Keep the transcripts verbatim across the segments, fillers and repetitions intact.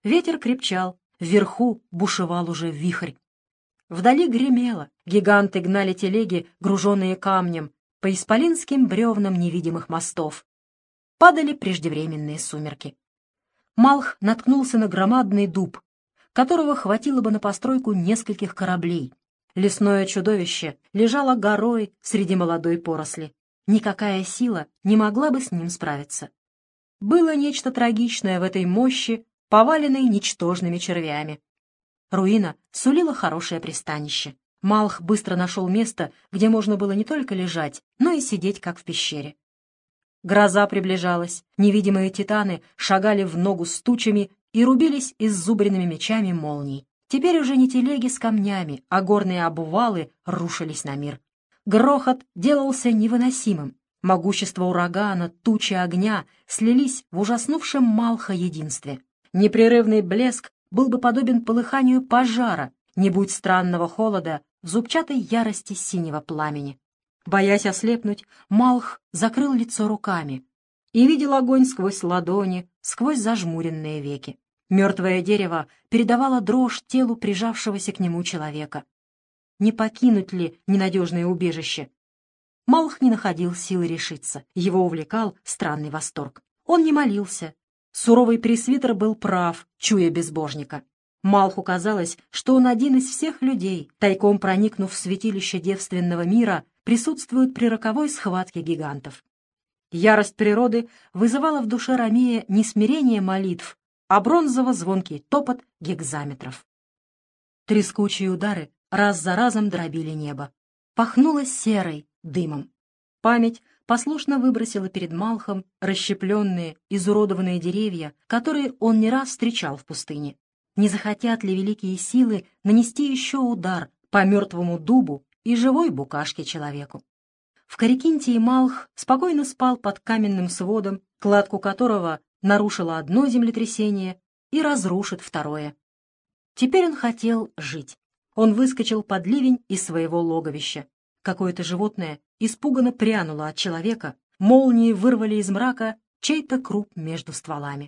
Ветер крепчал, вверху бушевал уже вихрь. Вдали гремело, гиганты гнали телеги, груженные камнем, по исполинским бревнам невидимых мостов. Падали преждевременные сумерки. Малх наткнулся на громадный дуб, которого хватило бы на постройку нескольких кораблей. Лесное чудовище лежало горой среди молодой поросли. Никакая сила не могла бы с ним справиться. Было нечто трагичное в этой мощи, поваленной ничтожными червями. Руина сулила хорошее пристанище. Малх быстро нашел место, где можно было не только лежать, но и сидеть, как в пещере. Гроза приближалась, невидимые титаны шагали в ногу с тучами и рубились иззубренными мечами молний. Теперь уже не телеги с камнями, а горные обвалы рушились на мир. Грохот делался невыносимым. Могущество урагана, тучи огня слились в ужаснувшем Малха единстве. Непрерывный блеск был бы подобен полыханию пожара, не будь странного холода в зубчатой ярости синего пламени. Боясь ослепнуть, Малх закрыл лицо руками и видел огонь сквозь ладони, сквозь зажмуренные веки. Мертвое дерево передавало дрожь телу прижавшегося к нему человека. Не покинуть ли ненадежное убежище? Малх не находил силы решиться, его увлекал странный восторг. Он не молился. Суровый пресвитер был прав, чуя безбожника. Малху казалось, что он один из всех людей, тайком проникнув в святилище девственного мира, присутствует при роковой схватке гигантов. Ярость природы вызывала в душе Ромея не смирение молитв, а бронзово-звонкий топот гекзаметров. Трескучие удары раз за разом дробили небо. Пахнуло серой, дымом. Память послушно выбросила перед Малхом расщепленные, изуродованные деревья, которые он не раз встречал в пустыне. Не захотят ли великие силы нанести еще удар по мертвому дубу и живой букашке человеку? В Корикинтии Малх спокойно спал под каменным сводом, кладку которого нарушило одно землетрясение и разрушит второе. Теперь он хотел жить. Он выскочил под ливень из своего логовища. Какое-то животное испуганно прянуло от человека, молнии вырвали из мрака чей-то круп между стволами.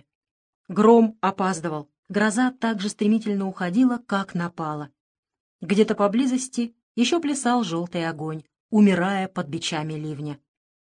Гром опаздывал, гроза так же стремительно уходила, как напала. Где-то поблизости еще плясал желтый огонь, умирая под бичами ливня.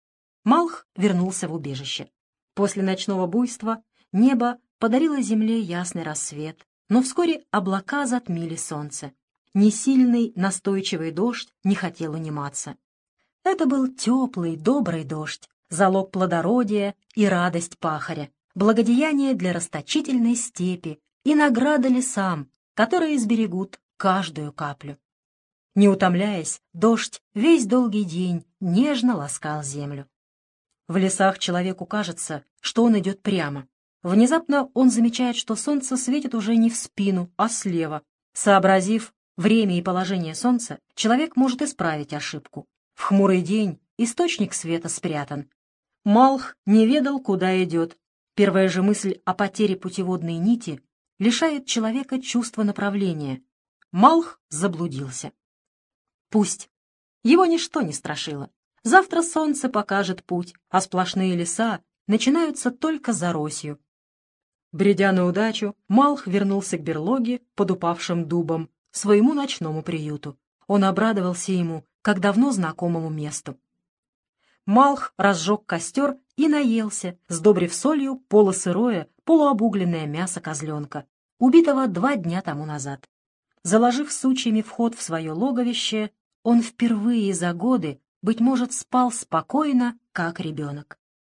Малх вернулся в убежище. После ночного буйства небо подарило земле ясный рассвет, но вскоре облака затмили солнце. Несильный, настойчивый дождь не хотел униматься. Это был теплый, добрый дождь, залог плодородия и радость пахаря, благодеяние для расточительной степи и награда лесам, которые сберегут каждую каплю. Не утомляясь, дождь весь долгий день нежно ласкал землю. В лесах человеку кажется, что он идет прямо. Внезапно он замечает, что солнце светит уже не в спину, а слева. Сообразив время и положение солнца, человек может исправить ошибку. В хмурый день источник света спрятан. Малх не ведал, куда идет. Первая же мысль о потере путеводной нити лишает человека чувства направления. Малх заблудился. Пусть. Его ничто не страшило. Завтра солнце покажет путь, а сплошные леса начинаются только за росью. Бредя на удачу, Малх вернулся к берлоге под упавшим дубом, своему ночному приюту. Он обрадовался ему, как давно знакомому месту. Малх разжег костер и наелся, сдобрив солью полусырое, полуобугленное мясо козленка, убитого два дня тому назад. Заложив сучьями вход в свое логовище, он впервые за годы, быть может, спал спокойно, как ребенок.